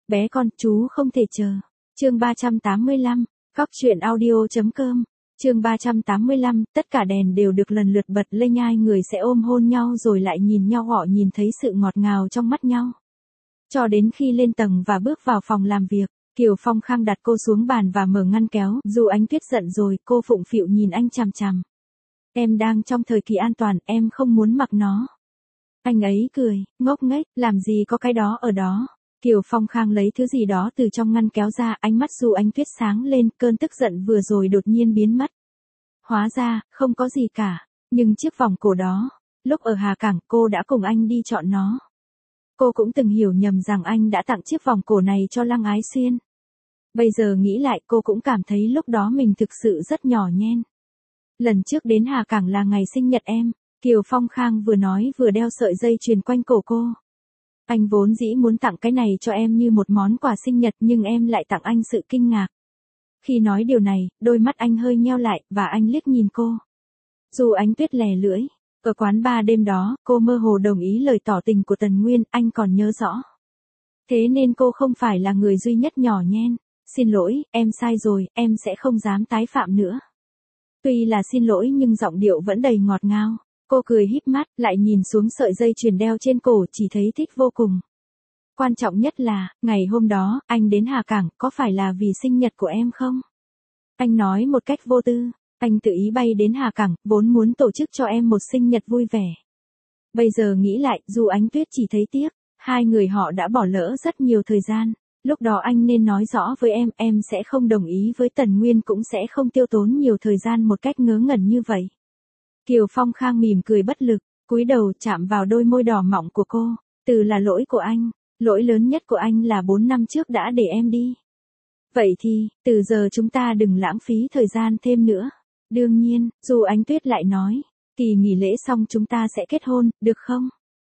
Bé con, chú không thể chờ. Chương 385, cóc.audio.com. Chương 385, tất cả đèn đều được lần lượt bật lên, hai người sẽ ôm hôn nhau rồi lại nhìn nhau, họ nhìn thấy sự ngọt ngào trong mắt nhau. Cho đến khi lên tầng và bước vào phòng làm việc, Kiều Phong Khang đặt cô xuống bàn và mở ngăn kéo. Dù Ánh Tuyết giận rồi, cô phụng phịu nhìn anh chằm chằm. Em đang trong thời kỳ an toàn, em không muốn mặc nó. Anh ấy cười, ngốc nghếch, làm gì có cái đó ở đó. Kiều Phong Khang lấy thứ gì đó từ trong ngăn kéo ra, ánh mắt Dù Ánh Tuyết sáng lên, cơn tức giận vừa rồi đột nhiên biến mất. Hóa ra, không có gì cả, nhưng chiếc vòng cổ đó, lúc ở Hà Cảng cô đã cùng anh đi chọn nó. Cô cũng từng hiểu nhầm rằng anh đã tặng chiếc vòng cổ này cho Lăng Ái Xuyên. Bây giờ nghĩ lại cô cũng cảm thấy lúc đó mình thực sự rất nhỏ nhen. Lần trước đến Hà Cảng là ngày sinh nhật em, Kiều Phong Khang vừa nói vừa đeo sợi dây chuyền quanh cổ cô. Anh vốn dĩ muốn tặng cái này cho em như một món quà sinh nhật, nhưng em lại tặng anh sự kinh ngạc. Khi nói điều này, đôi mắt anh hơi nheo lại, và anh liếc nhìn cô. Dù Ánh Tuyết lè lưỡi, ở quán bar đêm đó, cô mơ hồ đồng ý lời tỏ tình của Tần Nguyên, anh còn nhớ rõ. Thế nên cô không phải là người duy nhất nhỏ nhen. Xin lỗi, em sai rồi, em sẽ không dám tái phạm nữa. Tuy là xin lỗi nhưng giọng điệu vẫn đầy ngọt ngào. Cô cười híp mắt, lại nhìn xuống sợi dây chuyền đeo trên cổ, chỉ thấy thích vô cùng. Quan trọng nhất là, ngày hôm đó, anh đến Hà Cảng, có phải là vì sinh nhật của em không? Anh nói một cách vô tư, anh tự ý bay đến Hà Cảng, vốn muốn tổ chức cho em một sinh nhật vui vẻ. Bây giờ nghĩ lại, Dù Ánh Tuyết chỉ thấy tiếc, hai người họ đã bỏ lỡ rất nhiều thời gian. Lúc đó anh nên nói rõ với em sẽ không đồng ý với Tần Nguyên, cũng sẽ không tiêu tốn nhiều thời gian một cách ngớ ngẩn như vậy. Kiều Phong Khang mỉm cười bất lực, cúi đầu chạm vào đôi môi đỏ mọng của cô. Từ là lỗi của anh, lỗi lớn nhất của anh là 4 năm trước đã để em đi. Vậy thì, từ giờ chúng ta đừng lãng phí thời gian thêm nữa. Đương nhiên, Dù Ánh Tuyết lại nói, kỳ nghỉ lễ xong chúng ta sẽ kết hôn, được không?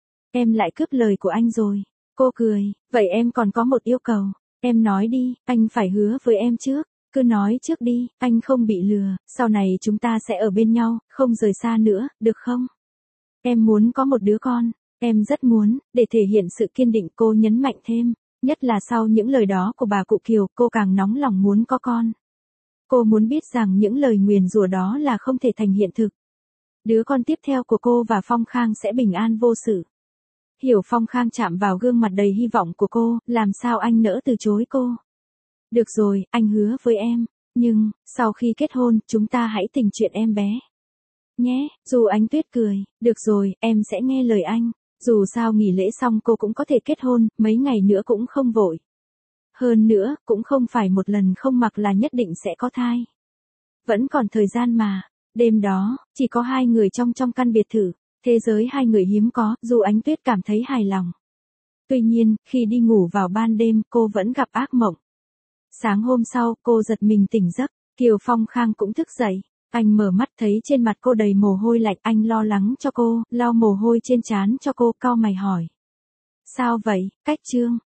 Em lại cướp lời của anh rồi. Cô cười, vậy em còn có một yêu cầu. Em nói đi, anh phải hứa với em trước. Cứ nói trước đi, anh không bị lừa, sau này chúng ta sẽ ở bên nhau, không rời xa nữa, được không? Em muốn có một đứa con, em rất muốn, để thể hiện sự kiên định, cô nhấn mạnh thêm, nhất là sau những lời đó của bà cụ Kiều, cô càng nóng lòng muốn có con. Cô muốn biết rằng những lời nguyền rủa đó là không thể thành hiện thực. Đứa con tiếp theo của cô và Phong Khang sẽ bình an vô sự. Hiểu Phong Khang chạm vào gương mặt đầy hy vọng của cô, làm sao anh nỡ từ chối cô. Được rồi, anh hứa với em, nhưng, sau khi kết hôn, chúng ta hãy tình chuyện em bé. Nhé, Dù Ánh Tuyết cười, được rồi, em sẽ nghe lời anh. Dù sao nghỉ lễ xong cô cũng có thể kết hôn, mấy ngày nữa cũng không vội. Hơn nữa, cũng không phải một lần không mặc là nhất định sẽ có thai. Vẫn còn thời gian mà. Đêm đó, chỉ có hai người trong căn biệt thự. Thế giới hai người hiếm có, Dù Ánh Tuyết cảm thấy hài lòng. Tuy nhiên, khi đi ngủ vào ban đêm, cô vẫn gặp ác mộng. Sáng hôm sau, cô giật mình tỉnh giấc, Kiều Phong Khang cũng thức dậy. Anh mở mắt thấy trên mặt cô đầy mồ hôi lạnh, anh lo lắng cho cô, lau mồ hôi trên trán cho cô, cau mày hỏi. Sao vậy, Cách Trương?